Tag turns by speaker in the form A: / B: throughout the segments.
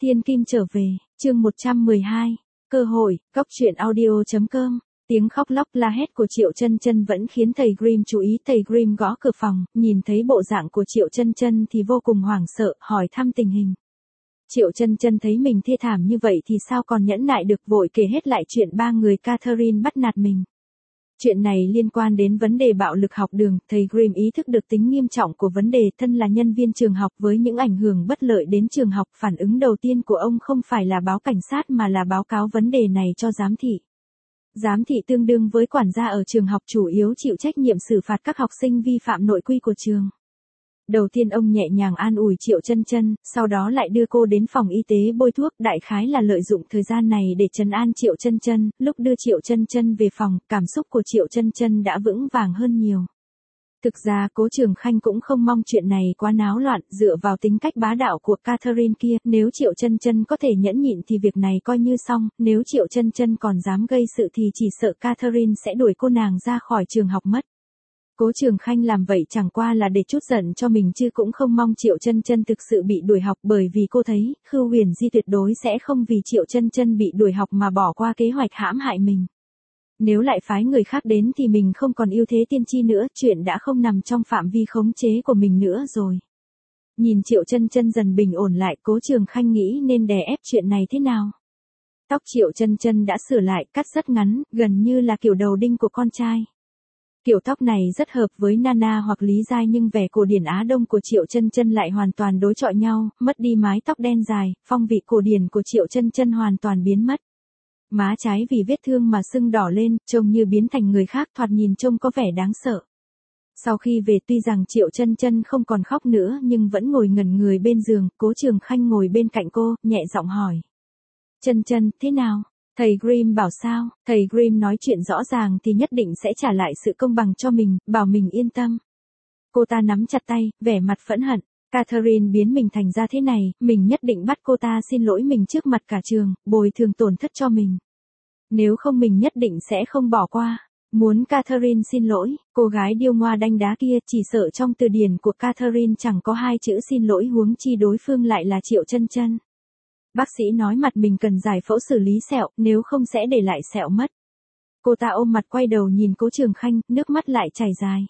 A: Thiên Kim trở về, chương 112, cơ hội, góc truyện audio.com. Tiếng khóc lóc la hét của Triệu Chân Chân vẫn khiến thầy Grimm chú ý. Thầy Grimm gõ cửa phòng, nhìn thấy bộ dạng của Triệu Chân Chân thì vô cùng hoảng sợ, hỏi thăm tình hình. Triệu Chân Chân thấy mình thê thảm như vậy thì sao còn nhẫn nại được, vội kể hết lại chuyện ba người Catherine bắt nạt mình. Chuyện này liên quan đến vấn đề bạo lực học đường, thầy Grimm ý thức được tính nghiêm trọng của vấn đề. Thân là nhân viên trường học với những ảnh hưởng bất lợi đến trường học, phản ứng đầu tiên của ông không phải là báo cảnh sát mà là báo cáo vấn đề này cho giám thị. Giám thị tương đương với quản gia ở trường học, chủ yếu chịu trách nhiệm xử phạt các học sinh vi phạm nội quy của trường. Đầu tiên ông nhẹ nhàng an ủi Triệu Chân Chân, sau đó lại đưa cô đến phòng y tế bôi thuốc, đại khái là lợi dụng thời gian này để trấn an Triệu Chân Chân. Lúc đưa Triệu Chân Chân về phòng, cảm xúc của Triệu Chân Chân đã vững vàng hơn nhiều. Thực ra Cố Trường Khanh cũng không mong chuyện này quá náo loạn, dựa vào tính cách bá đạo của Catherine kia, nếu Triệu Chân Chân có thể nhẫn nhịn thì việc này coi như xong, nếu Triệu Chân Chân còn dám gây sự thì chỉ sợ Catherine sẽ đuổi cô nàng ra khỏi trường học mất. Cố Trường Khanh làm vậy chẳng qua là để chút giận cho mình chứ cũng không mong Triệu Chân Chân thực sự bị đuổi học, bởi vì cô thấy, Khưu Huyền Di tuyệt đối sẽ không vì Triệu Chân Chân bị đuổi học mà bỏ qua kế hoạch hãm hại mình. Nếu lại phái người khác đến thì mình không còn ưu thế tiên tri nữa, chuyện đã không nằm trong phạm vi khống chế của mình nữa rồi. Nhìn Triệu Chân Chân dần bình ổn lại, Cố Trường Khanh nghĩ nên đè ép chuyện này thế nào. Tóc Triệu Chân Chân đã sửa lại, cắt rất ngắn, gần như là kiểu đầu đinh của con trai. Kiểu tóc này rất hợp với Nana hoặc Lý Giai, nhưng vẻ cổ điển Á Đông của Triệu Chân Chân lại hoàn toàn đối chọi nhau, mất đi mái tóc đen dài, phong vị cổ điển của Triệu Chân Chân hoàn toàn biến mất. Má trái vì vết thương mà sưng đỏ lên, trông như biến thành người khác, thoạt nhìn trông có vẻ đáng sợ. Sau khi về tuy rằng Triệu Chân Chân không còn khóc nữa nhưng vẫn ngồi ngẩn người bên giường, Cố Trường Khanh ngồi bên cạnh cô, nhẹ giọng hỏi. Chân Chân, thế nào? Thầy Grimm bảo sao? Thầy Grimm nói chuyện rõ ràng thì nhất định sẽ trả lại sự công bằng cho mình, bảo mình yên tâm. Cô ta nắm chặt tay, vẻ mặt phẫn hận. Catherine biến mình thành ra thế này, mình nhất định bắt cô ta xin lỗi mình trước mặt cả trường, bồi thường tổn thất cho mình. Nếu không mình nhất định sẽ không bỏ qua. Muốn Catherine xin lỗi, cô gái điêu ngoa đanh đá kia, chỉ sợ trong từ điển của Catherine chẳng có hai chữ xin lỗi, huống chi đối phương lại là Triệu Chân Chân. Bác sĩ nói mặt mình cần giải phẫu xử lý sẹo, nếu không sẽ để lại sẹo mất. Cô ta ôm mặt quay đầu nhìn Cố Trường Khanh, nước mắt lại chảy dài.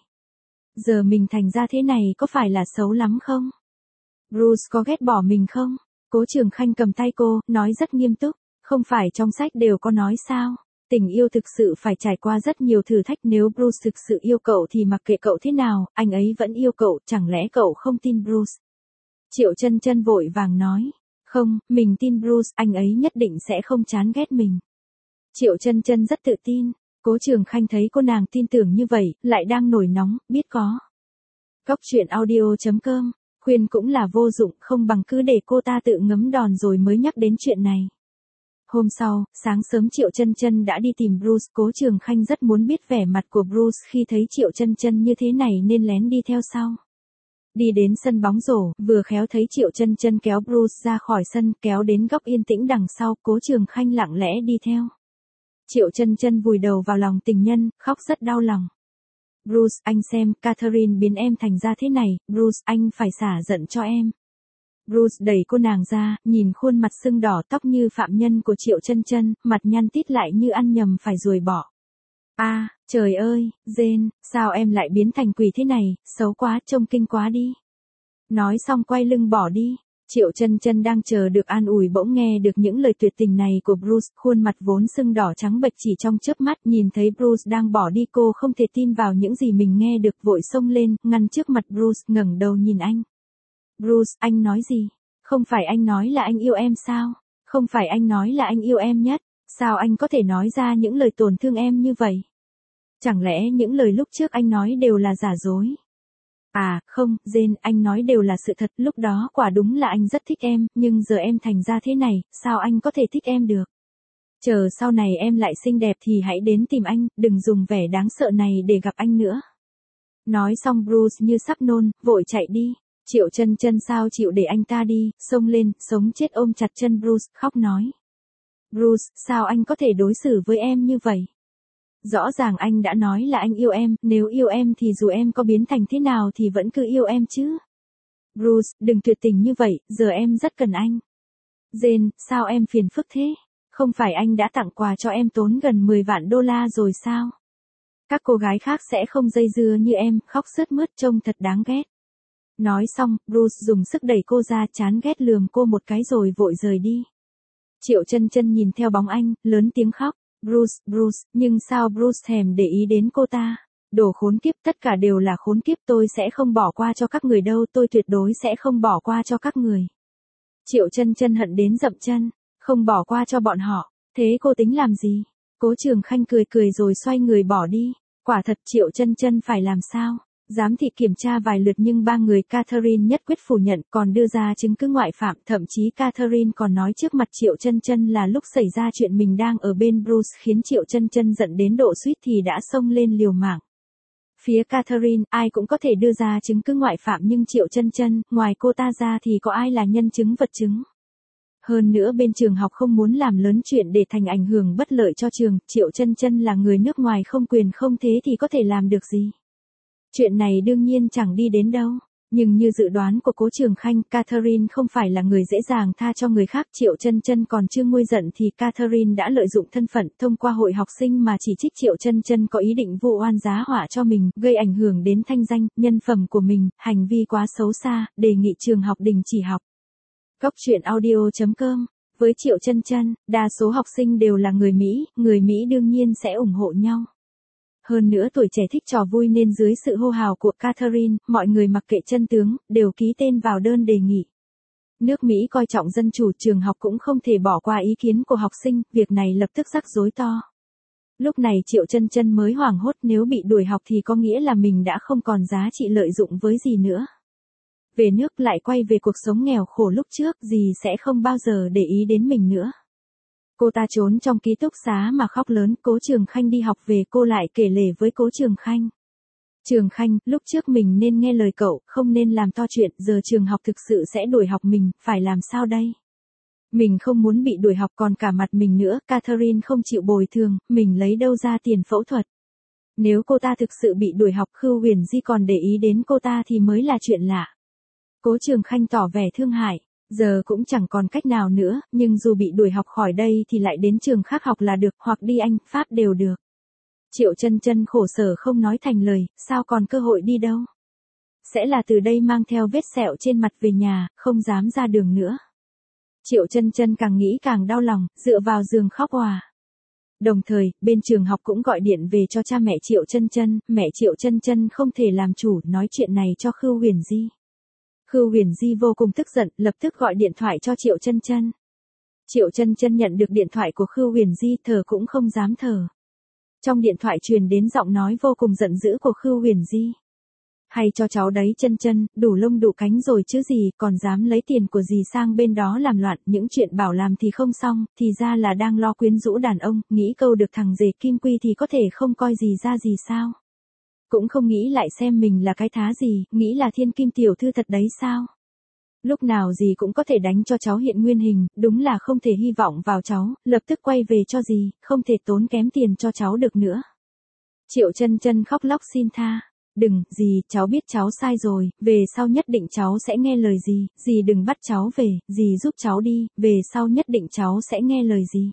A: Giờ mình thành ra thế này có phải là xấu lắm không? Bruce có ghét bỏ mình không? Cố Trường Khanh cầm tay cô, nói rất nghiêm túc. Không phải trong sách đều có nói sao? Tình yêu thực sự phải trải qua rất nhiều thử thách, nếu Bruce thực sự yêu cậu thì mặc kệ cậu thế nào, anh ấy vẫn yêu cậu, chẳng lẽ cậu không tin Bruce? Triệu Chân Chân vội vàng nói. Không, mình tin Bruce, anh ấy nhất định sẽ không chán ghét mình. Triệu Chân Chân rất tự tin. Cố Trường Khanh thấy cô nàng tin tưởng như vậy, lại đang nổi nóng, biết có. Góc truyện audio.com, khuyên cũng là vô dụng, không bằng cứ để cô ta tự ngấm đòn rồi mới nhắc đến chuyện này. Hôm sau, sáng sớm Triệu Chân Chân đã đi tìm Bruce, Cố Trường Khanh rất muốn biết vẻ mặt của Bruce khi thấy Triệu Chân Chân như thế này nên lén đi theo sau. Đi đến sân bóng rổ, vừa khéo thấy Triệu Chân Chân kéo Bruce ra khỏi sân, kéo đến góc yên tĩnh đằng sau, Cố Trường Khanh lặng lẽ đi theo. Triệu Chân Chân vùi đầu vào lòng tình nhân, khóc rất đau lòng. Bruce, anh xem, Catherine biến em thành ra thế này, Bruce, anh phải xả giận cho em. Bruce đẩy cô nàng ra, nhìn khuôn mặt sưng đỏ, tóc như phạm nhân của Triệu Chân Chân, mặt nhăn tít lại như ăn nhầm phải ruồi bỏ. À, trời ơi, Jane, sao em lại biến thành quỷ thế này, xấu quá, trông kinh quá đi. Nói xong quay lưng bỏ đi. Triệu Chân Chân đang chờ được an ủi bỗng nghe được những lời tuyệt tình này của Bruce, khuôn mặt vốn sưng đỏ trắng bệch chỉ trong chớp mắt, nhìn thấy Bruce đang bỏ đi cô không thể tin vào những gì mình nghe được, vội xông lên, ngăn trước mặt Bruce, ngẩng đầu nhìn anh. Bruce, anh nói gì? Không phải anh nói là anh yêu em sao? Không phải anh nói là anh yêu em nhất? Sao anh có thể nói ra những lời tổn thương em như vậy? Chẳng lẽ những lời lúc trước anh nói đều là giả dối? À, không, Jane, anh nói đều là sự thật, lúc đó quả đúng là anh rất thích em, nhưng giờ em thành ra thế này, sao anh có thể thích em được? Chờ sau này em lại xinh đẹp thì hãy đến tìm anh, đừng dùng vẻ đáng sợ này để gặp anh nữa. Nói xong Bruce như sắp nôn, vội chạy đi. Triệu Chân Chân sao chịu để anh ta đi, xông lên, sống chết ôm chặt chân Bruce, khóc nói. Bruce, sao anh có thể đối xử với em như vậy? Rõ ràng anh đã nói là anh yêu em, nếu yêu em thì dù em có biến thành thế nào thì vẫn cứ yêu em chứ. Bruce, đừng tuyệt tình như vậy, giờ em rất cần anh. Jane, sao em phiền phức thế? Không phải anh đã tặng quà cho em tốn gần 10 vạn đô la rồi sao? Các cô gái khác sẽ không dây dưa như em, khóc sướt mướt trông thật đáng ghét. Nói xong, Bruce dùng sức đẩy cô ra, chán ghét lườm cô một cái rồi vội rời đi. Triệu Chân Chân nhìn theo bóng anh, lớn tiếng khóc. Bruce, nhưng sao Bruce thèm để ý đến cô ta? Đồ khốn kiếp, tất cả đều là khốn kiếp, tôi sẽ không bỏ qua cho các người đâu, tôi tuyệt đối sẽ không bỏ qua cho các người. Triệu Chân Chân hận đến dậm chân, không bỏ qua cho bọn họ, thế cô tính làm gì? Cố Trường Khanh cười cười rồi xoay người bỏ đi. Quả thật Triệu Chân Chân phải làm sao? Giám thị kiểm tra vài lượt nhưng ba người Catherine nhất quyết phủ nhận, còn đưa ra chứng cứ ngoại phạm, thậm chí Catherine còn nói trước mặt Triệu Chân Chân là lúc xảy ra chuyện mình đang ở bên Bruce, khiến Triệu Chân Chân giận đến độ suýt thì đã xông lên liều mạng. Phía Catherine, ai cũng có thể đưa ra chứng cứ ngoại phạm nhưng Triệu Chân Chân, ngoài cô ta ra thì có ai là nhân chứng vật chứng. Hơn nữa bên trường học không muốn làm lớn chuyện để thành ảnh hưởng bất lợi cho trường, Triệu Chân Chân là người nước ngoài không quyền không thế thì có thể làm được gì. Chuyện này đương nhiên chẳng đi đến đâu. Nhưng như dự đoán của Cố Trường Khanh, Catherine không phải là người dễ dàng tha cho người khác. Triệu Chân Chân còn chưa nguôi giận thì Catherine đã lợi dụng thân phận thông qua hội học sinh mà chỉ trích Triệu Chân Chân có ý định vu oan giá họa cho mình, gây ảnh hưởng đến thanh danh, nhân phẩm của mình, hành vi quá xấu xa, đề nghị trường học đình chỉ học. Góc truyện audio.com. Với Triệu Chân Chân, đa số học sinh đều là người Mỹ đương nhiên sẽ ủng hộ nhau. Hơn nữa tuổi trẻ thích trò vui nên dưới sự hô hào của Catherine, mọi người mặc kệ chân tướng, đều ký tên vào đơn đề nghị. Nước Mỹ coi trọng dân chủ, trường học cũng không thể bỏ qua ý kiến của học sinh, việc này lập tức rắc rối to. Lúc này Triệu Chân Chân mới hoảng hốt, nếu bị đuổi học thì có nghĩa là mình đã không còn giá trị lợi dụng với gì nữa. Về nước lại quay về cuộc sống nghèo khổ lúc trước, dì sẽ không bao giờ để ý đến mình nữa. Cô ta trốn trong ký túc xá mà khóc lớn. Cố Trường Khanh đi học về cô lại kể lể với Cố Trường Khanh. Trường Khanh, lúc trước mình nên nghe lời cậu, không nên làm to chuyện, giờ trường học thực sự sẽ đuổi học mình, phải làm sao đây? Mình không muốn bị đuổi học còn cả mặt mình nữa, Catherine không chịu bồi thường, mình lấy đâu ra tiền phẫu thuật. Nếu cô ta thực sự bị đuổi học, Khưu Huyền Di còn để ý đến cô ta thì mới là chuyện lạ. Cố Trường Khanh tỏ vẻ thương hại. Giờ cũng chẳng còn cách nào nữa, nhưng dù bị đuổi học khỏi đây thì lại đến trường khác học là được, hoặc đi Anh, Pháp đều được. Triệu Chân Chân khổ sở không nói thành lời, sao còn cơ hội đi đâu? Sẽ là từ đây mang theo vết sẹo trên mặt về nhà, không dám ra đường nữa. Triệu Chân Chân càng nghĩ càng đau lòng, dựa vào giường khóc òa. Đồng thời, bên trường học cũng gọi điện về cho cha mẹ Triệu Chân Chân, mẹ Triệu Chân Chân không thể làm chủ, nói chuyện này cho Khưu Huyền Di. Khưu Huyền Di vô cùng tức giận, lập tức gọi điện thoại cho Triệu Chân Chân. Triệu Chân Chân nhận được điện thoại của Khưu Huyền Di, thở cũng không dám thở. Trong điện thoại truyền đến giọng nói vô cùng giận dữ của Khưu Huyền Di. Hay cho cháu đấy Chân Chân, đủ lông đủ cánh rồi chứ gì, còn dám lấy tiền của dì sang bên đó làm loạn, những chuyện bảo làm thì không xong, thì ra là đang lo quyến rũ đàn ông, nghĩ câu được thằng rể Kim Quy thì có thể không coi gì ra gì sao? Cũng không nghĩ lại xem mình là cái thá gì, nghĩ là thiên kim tiểu thư thật đấy sao? Lúc nào dì cũng có thể đánh cho cháu hiện nguyên hình, đúng là không thể hy vọng vào cháu, lập tức quay về cho dì, không thể tốn kém tiền cho cháu được nữa. Triệu Chân Chân khóc lóc xin tha. Đừng, dì, cháu biết cháu sai rồi, về sau nhất định cháu sẽ nghe lời dì đừng bắt cháu về, dì giúp cháu đi, về sau nhất định cháu sẽ nghe lời dì.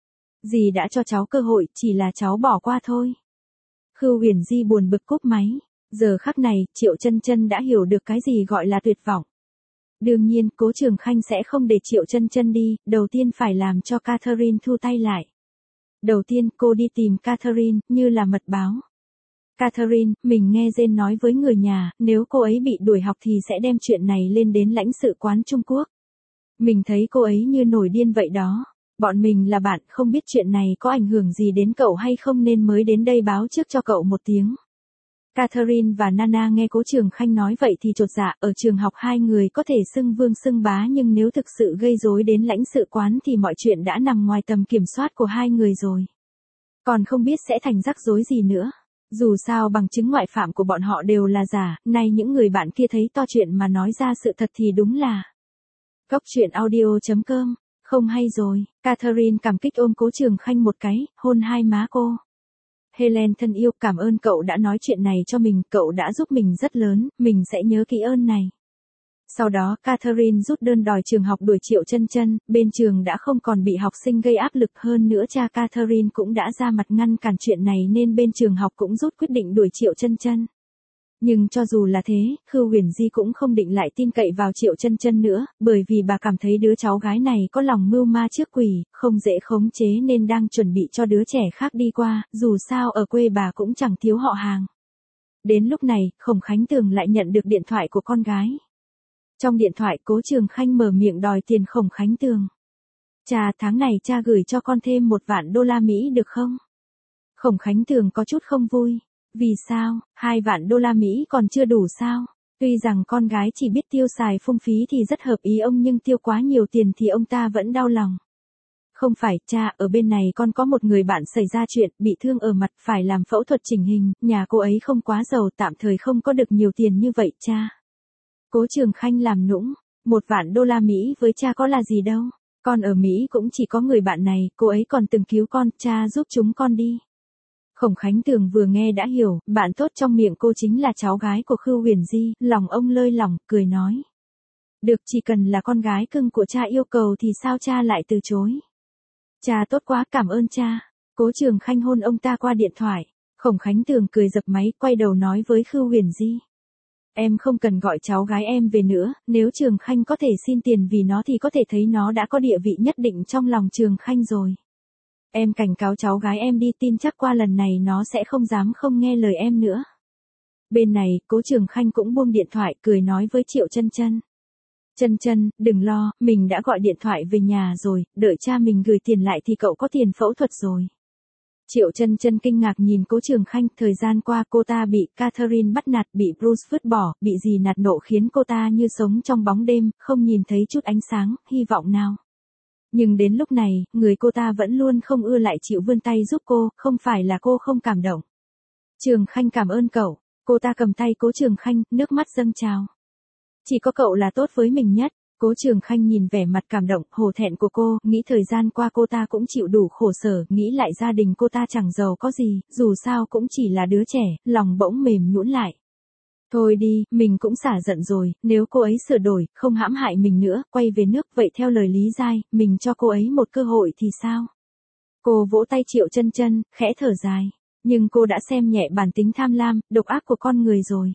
A: Dì đã cho cháu cơ hội, chỉ là cháu bỏ qua thôi. Khưu Huyền Di buồn bực cúp máy. Giờ khắc này, Triệu Chân Chân đã hiểu được cái gì gọi là tuyệt vọng. Đương nhiên, Cố Trường Khanh sẽ không để Triệu Chân Chân đi, đầu tiên phải làm cho Catherine thu tay lại. Đầu tiên, cô đi tìm Catherine, như là mật báo. Catherine, mình nghe Jane nói với người nhà, nếu cô ấy bị đuổi học thì sẽ đem chuyện này lên đến lãnh sự quán Trung Quốc. Mình thấy cô ấy như nổi điên vậy đó. Bọn mình là bạn, không biết chuyện này có ảnh hưởng gì đến cậu hay không nên mới đến đây báo trước cho cậu một tiếng. Catherine và Nana nghe Cố Trường Khanh nói vậy thì chột dạ, ở trường học hai người có thể xưng vương xưng bá nhưng nếu thực sự gây rối đến lãnh sự quán thì mọi chuyện đã nằm ngoài tầm kiểm soát của hai người rồi. Còn không biết sẽ thành rắc rối gì nữa. Dù sao bằng chứng ngoại phạm của bọn họ đều là giả, nay những người bạn kia thấy to chuyện mà nói ra sự thật thì đúng là. Góc truyện audio.com. Không hay rồi, Catherine cảm kích ôm Cố Trường Khanh một cái, hôn hai má cô. Helen thân yêu, cảm ơn cậu đã nói chuyện này cho mình, cậu đã giúp mình rất lớn, mình sẽ nhớ kỹ ơn này. Sau đó Catherine rút đơn đòi trường học đuổi Triệu Chân Chân, bên trường đã không còn bị học sinh gây áp lực hơn nữa, cha Catherine cũng đã ra mặt ngăn cản chuyện này nên bên trường học cũng rút quyết định đuổi Triệu Chân Chân. Nhưng cho dù là thế, Khưu Huyền Di cũng không định lại tin cậy vào Triệu Chân Chân nữa, bởi vì bà cảm thấy đứa cháu gái này có lòng mưu ma trước quỷ, không dễ khống chế nên đang chuẩn bị cho đứa trẻ khác đi qua, dù sao ở quê bà cũng chẳng thiếu họ hàng. Đến lúc này, Khổng Khánh Tường lại nhận được điện thoại của con gái. Trong điện thoại Cố Trường Khanh mở miệng đòi tiền Khổng Khánh Tường. Cha, tháng này cha gửi cho con thêm 1 vạn đô la Mỹ được không? Khổng Khánh Tường có chút không vui. Vì sao, 2 vạn đô la Mỹ còn chưa đủ sao? Tuy rằng con gái chỉ biết tiêu xài phung phí thì rất hợp ý ông, nhưng tiêu quá nhiều tiền thì ông ta vẫn đau lòng. Không phải, cha, ở bên này con có một người bạn xảy ra chuyện, bị thương ở mặt, phải làm phẫu thuật chỉnh hình, nhà cô ấy không quá giàu, tạm thời không có được nhiều tiền như vậy, cha. Cố Trường Khanh làm nũng, 1 vạn đô la Mỹ với cha có là gì đâu, con ở Mỹ cũng chỉ có người bạn này, cô ấy còn từng cứu con, cha giúp chúng con đi. Khổng Khánh Tường vừa nghe đã hiểu, bạn tốt trong miệng cô chính là cháu gái của Khưu Huyền Di, lòng ông lơi lỏng, cười nói. Được, chỉ cần là con gái cưng của cha yêu cầu thì sao cha lại từ chối. Cha tốt quá, cảm ơn cha. Cố Trường Khanh hôn ông ta qua điện thoại. Khổng Khánh Tường cười dập máy, quay đầu nói với Khưu Huyền Di. Em không cần gọi cháu gái em về nữa, nếu Trường Khanh có thể xin tiền vì nó thì có thể thấy nó đã có địa vị nhất định trong lòng Trường Khanh rồi. Em cảnh cáo cháu gái em đi, tin chắc qua lần này nó sẽ không dám không nghe lời em nữa. Bên này, Cố Trường Khanh cũng buông điện thoại, cười nói với Triệu Chân Chân. Chân Chân, đừng lo, mình đã gọi điện thoại về nhà rồi, đợi cha mình gửi tiền lại thì cậu có tiền phẫu thuật rồi. Triệu Chân Chân kinh ngạc nhìn Cố Trường Khanh, thời gian qua cô ta bị Catherine bắt nạt, bị Bruce vứt bỏ, bị dì nạt nộ khiến cô ta như sống trong bóng đêm, không nhìn thấy chút ánh sáng, hy vọng nào. Nhưng đến lúc này, người cô ta vẫn luôn không ưa lại chịu vươn tay giúp cô, không phải là cô không cảm động. Trường Khanh cảm ơn cậu, cô ta cầm tay Cố Trường Khanh, nước mắt dâng trào. Chỉ có cậu là tốt với mình nhất. Cố Trường Khanh nhìn vẻ mặt cảm động, hổ thẹn của cô, nghĩ thời gian qua cô ta cũng chịu đủ khổ sở, nghĩ lại gia đình cô ta chẳng giàu có gì, dù sao cũng chỉ là đứa trẻ, lòng bỗng mềm nhũn lại. Thôi đi, mình cũng xả giận rồi, nếu cô ấy sửa đổi, không hãm hại mình nữa, quay về nước, vậy theo lời Lý Giai, mình cho cô ấy một cơ hội thì sao? Cô vỗ tay Triệu Chân Chân, khẽ thở dài. Nhưng cô đã xem nhẹ bản tính tham lam, độc ác của con người rồi.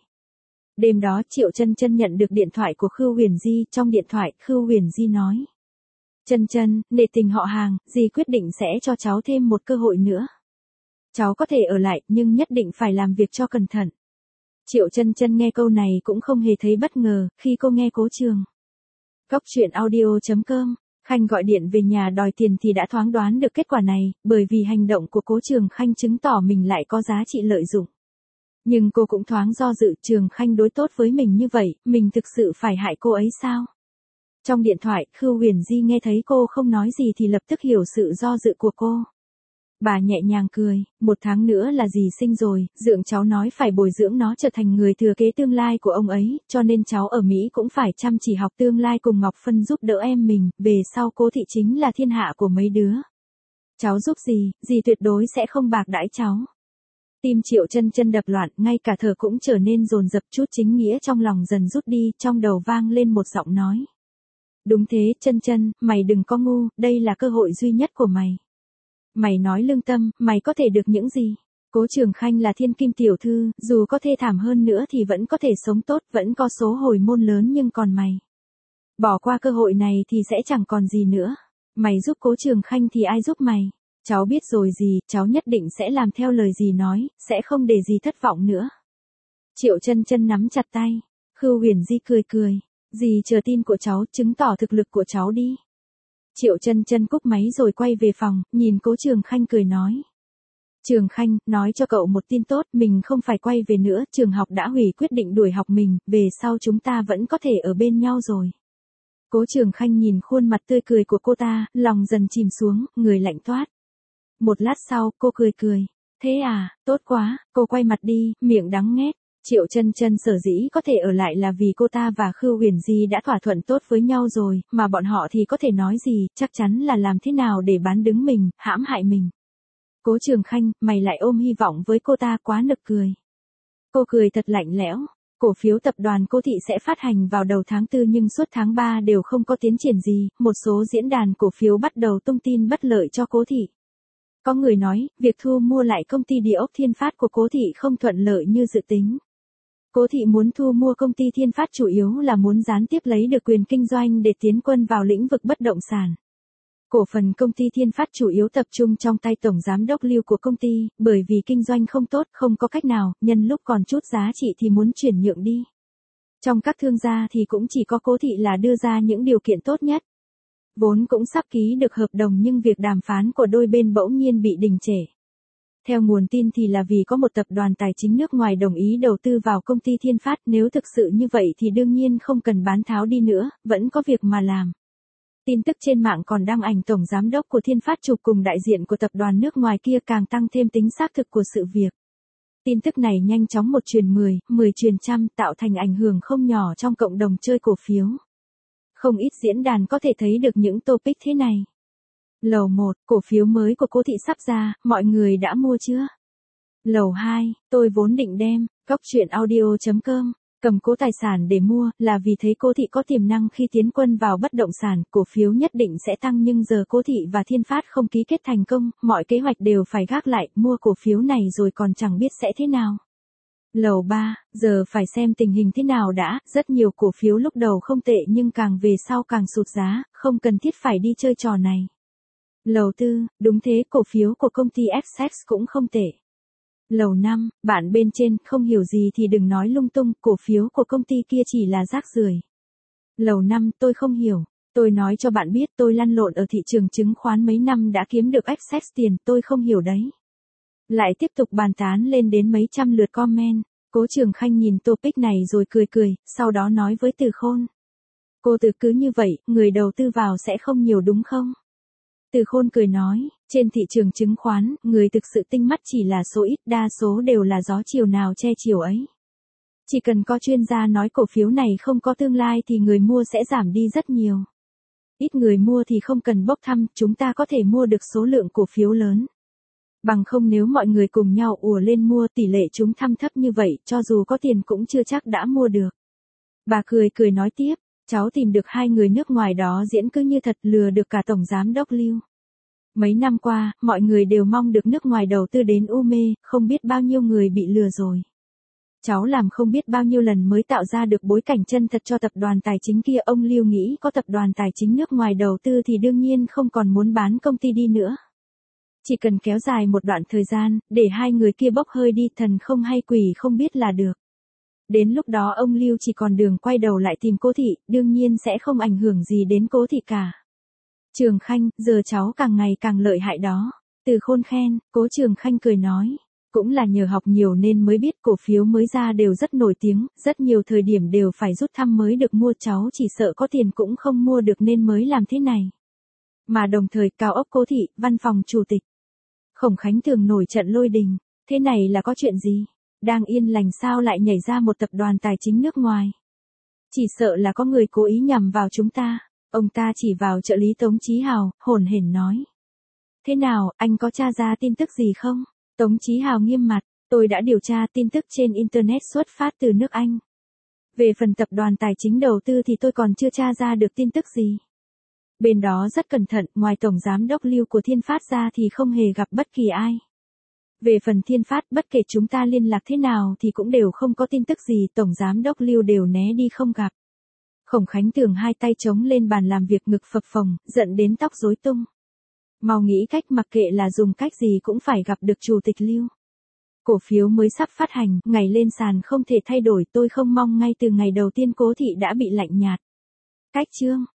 A: Đêm đó Triệu Chân Chân nhận được điện thoại của Khưu Huyền Di, trong điện thoại, Khưu Huyền Di nói. Chân Chân, nể tình họ hàng, dì quyết định sẽ cho cháu thêm một cơ hội nữa. Cháu có thể ở lại, nhưng nhất định phải làm việc cho cẩn thận. Triệu Chân Chân nghe câu này cũng không hề thấy bất ngờ, khi cô nghe Cố Trường. Góc truyện audio.com, Khanh gọi điện về nhà đòi tiền thì đã thoáng đoán được kết quả này, bởi vì hành động của Cố Trường Khanh chứng tỏ mình lại có giá trị lợi dụng. Nhưng cô cũng thoáng do dự, Trường Khanh đối tốt với mình như vậy, mình thực sự phải hại cô ấy sao? Trong điện thoại, Khưu Huyền Di nghe thấy cô không nói gì thì lập tức hiểu sự do dự của cô. Bà nhẹ nhàng cười, 1 tháng nữa là dì sinh rồi, dượng cháu nói phải bồi dưỡng nó trở thành người thừa kế tương lai của ông ấy, cho nên cháu ở Mỹ cũng phải chăm chỉ học tương lai cùng Ngọc Phân giúp đỡ em mình, về sau Cố thị chính là thiên hạ của mấy đứa. Cháu giúp dì tuyệt đối sẽ không bạc đãi cháu. Tim Triệu Chân Chân đập loạn, ngay cả thở cũng trở nên dồn dập, chút chính nghĩa trong lòng dần rút đi, trong đầu vang lên một giọng nói. Đúng thế, Chân Chân, mày đừng có ngu, đây là cơ hội duy nhất của mày. Mày nói lương tâm, mày có thể được những gì? Cố Trường Khanh là thiên kim tiểu thư, dù có thê thảm hơn nữa thì vẫn có thể sống tốt, vẫn có số hồi môn lớn, nhưng còn mày. Bỏ qua cơ hội này thì sẽ chẳng còn gì nữa. Mày giúp Cố Trường Khanh thì ai giúp mày? Cháu biết rồi dì, cháu nhất định sẽ làm theo lời dì nói, sẽ không để dì thất vọng nữa. Triệu Chân Chân nắm chặt tay. Khưu Huyền Di cười. Dì chờ tin của cháu, chứng tỏ thực lực của cháu đi. Triệu Chân Chân cúp máy rồi quay về phòng, nhìn Cố Trường Khanh cười nói. Trường Khanh, nói cho cậu một tin tốt, mình không phải quay về nữa, trường học đã hủy quyết định đuổi học mình, về sau chúng ta vẫn có thể ở bên nhau rồi. Cố Trường Khanh nhìn khuôn mặt tươi cười của cô ta, lòng dần chìm xuống, người lạnh toát. Một lát sau, cô cười. Thế à, tốt quá, cô quay mặt đi, miệng đắng nghét. Triệu Chân Chân sở dĩ có thể ở lại là vì cô ta và Khưu Huyền Di đã thỏa thuận tốt với nhau rồi, mà bọn họ thì có thể nói gì, chắc chắn là làm thế nào để bán đứng mình, hãm hại mình. Cố Trường Khanh, mày lại ôm hy vọng với cô ta, quá nực cười. Cô cười thật lạnh lẽo. Cổ phiếu tập đoàn Cố Thị sẽ phát hành vào đầu tháng 4 nhưng suốt tháng 3 đều không có tiến triển gì, một số diễn đàn cổ phiếu bắt đầu tung tin bất lợi cho Cố Thị. Có người nói, việc thu mua lại công ty địa ốc Thiên Phát của Cố Thị không thuận lợi như dự tính. Cố Thị muốn thu mua công ty Thiên Phát chủ yếu là muốn gián tiếp lấy được quyền kinh doanh để tiến quân vào lĩnh vực bất động sản. Cổ phần công ty Thiên Phát chủ yếu tập trung trong tay tổng giám đốc Lưu của công ty, bởi vì kinh doanh không tốt, không có cách nào, nhân lúc còn chút giá trị thì muốn chuyển nhượng đi. Trong các thương gia thì cũng chỉ có Cố Thị là đưa ra những điều kiện tốt nhất. Vốn cũng sắp ký được hợp đồng nhưng việc đàm phán của đôi bên bỗng nhiên bị đình trệ. Theo nguồn tin thì là vì có một tập đoàn tài chính nước ngoài đồng ý đầu tư vào công ty Thiên Phát, nếu thực sự như vậy thì đương nhiên không cần bán tháo đi nữa, vẫn có việc mà làm. Tin tức trên mạng còn đăng ảnh tổng giám đốc của Thiên Phát chụp cùng đại diện của tập đoàn nước ngoài kia càng tăng thêm tính xác thực của sự việc. Tin tức này nhanh chóng một truyền 10, 10 truyền trăm tạo thành ảnh hưởng không nhỏ trong cộng đồng chơi cổ phiếu. Không ít diễn đàn có thể thấy được những topic thế này. Lầu 1, cổ phiếu mới của Cố Thị sắp ra, mọi người đã mua chưa? Lầu 2, tôi vốn định đem, goctruyện.audio.com, cầm cố tài sản để mua, là vì thấy Cố Thị có tiềm năng khi tiến quân vào bất động sản, cổ phiếu nhất định sẽ tăng nhưng giờ Cố Thị và Thiên Phát không ký kết thành công, mọi kế hoạch đều phải gác lại, mua cổ phiếu này rồi còn chẳng biết sẽ thế nào. Lầu 3, giờ phải xem tình hình thế nào đã, rất nhiều cổ phiếu lúc đầu không tệ nhưng càng về sau càng sụt giá, không cần thiết phải đi chơi trò này. Lầu 4, đúng thế, cổ phiếu của công ty FX cũng không tệ. Lầu 5, bạn bên trên không hiểu gì thì đừng nói lung tung, cổ phiếu của công ty kia chỉ là rác rưởi. Lầu 5, tôi không hiểu. Tôi nói cho bạn biết tôi lăn lộn ở thị trường chứng khoán mấy năm đã kiếm được FX tiền, tôi không hiểu đấy. Lại tiếp tục bàn tán lên đến mấy trăm lượt comment. Cố Trường Khanh nhìn topic này rồi cười cười, sau đó nói với Từ Khôn. Cô Từ cứ như vậy, người đầu tư vào sẽ không nhiều đúng không? Từ Khôn cười nói, trên thị trường chứng khoán, người thực sự tinh mắt chỉ là số ít, đa số đều là gió chiều nào che chiều ấy. Chỉ cần có chuyên gia nói cổ phiếu này không có tương lai thì người mua sẽ giảm đi rất nhiều. Ít người mua thì không cần bốc thăm, chúng ta có thể mua được số lượng cổ phiếu lớn. Bằng không nếu mọi người cùng nhau ùa lên mua tỷ lệ chúng thăm thấp như vậy, cho dù có tiền cũng chưa chắc đã mua được. Bà cười cười nói tiếp, cháu tìm được 2 người nước ngoài đó diễn cứ như thật lừa được cả tổng giám đốc Lưu. Mấy năm qua, mọi người đều mong được nước ngoài đầu tư đến UME, không biết bao nhiêu người bị lừa rồi. Cháu làm không biết bao nhiêu lần mới tạo ra được bối cảnh chân thật cho tập đoàn tài chính kia. Ông Lưu nghĩ có tập đoàn tài chính nước ngoài đầu tư thì đương nhiên không còn muốn bán công ty đi nữa. Chỉ cần kéo dài một đoạn thời gian, để 2 người kia bốc hơi đi, thần không hay quỷ không biết là được. Đến lúc đó ông Lưu chỉ còn đường quay đầu lại tìm Cố Thị, đương nhiên sẽ không ảnh hưởng gì đến Cố Thị cả. Trường Khanh, giờ cháu càng ngày càng lợi hại đó. Từ Khôn khen, Cố Trường Khanh cười nói. Cũng là nhờ học nhiều nên mới biết cổ phiếu mới ra đều rất nổi tiếng, rất nhiều thời điểm đều phải rút thăm mới được mua, cháu chỉ sợ có tiền cũng không mua được nên mới làm thế này. Mà đồng thời cao ốc Cố Thị, văn phòng chủ tịch Khổng Khánh Thường nổi trận lôi đình, thế này là có chuyện gì? Đang yên lành sao lại nhảy ra một tập đoàn tài chính nước ngoài? Chỉ sợ là có người cố ý nhằm vào chúng ta. Ông ta chỉ vào trợ lý Tống Chí Hào, hổn hển nói. Thế nào, anh có tra ra tin tức gì không? Tống Chí Hào nghiêm mặt, tôi đã điều tra tin tức trên Internet xuất phát từ nước Anh. Về phần tập đoàn tài chính đầu tư thì tôi còn chưa tra ra được tin tức gì. Bên đó rất cẩn thận, ngoài tổng giám đốc Lưu của Thiên Phát ra thì không hề gặp bất kỳ ai. Về phần Thiên Phát, bất kể chúng ta liên lạc thế nào thì cũng đều không có tin tức gì, tổng giám đốc Lưu đều né đi không gặp. Khổng Khánh Thường hai tay chống lên bàn làm việc, ngực phập phồng, giận đến tóc rối tung. Mau nghĩ cách, mặc kệ là dùng cách gì cũng phải gặp được chủ tịch Lưu. Cổ phiếu mới sắp phát hành, ngày lên sàn không thể thay đổi, tôi không mong ngay từ ngày đầu tiên Cố Thị đã bị lạnh nhạt. Cách chương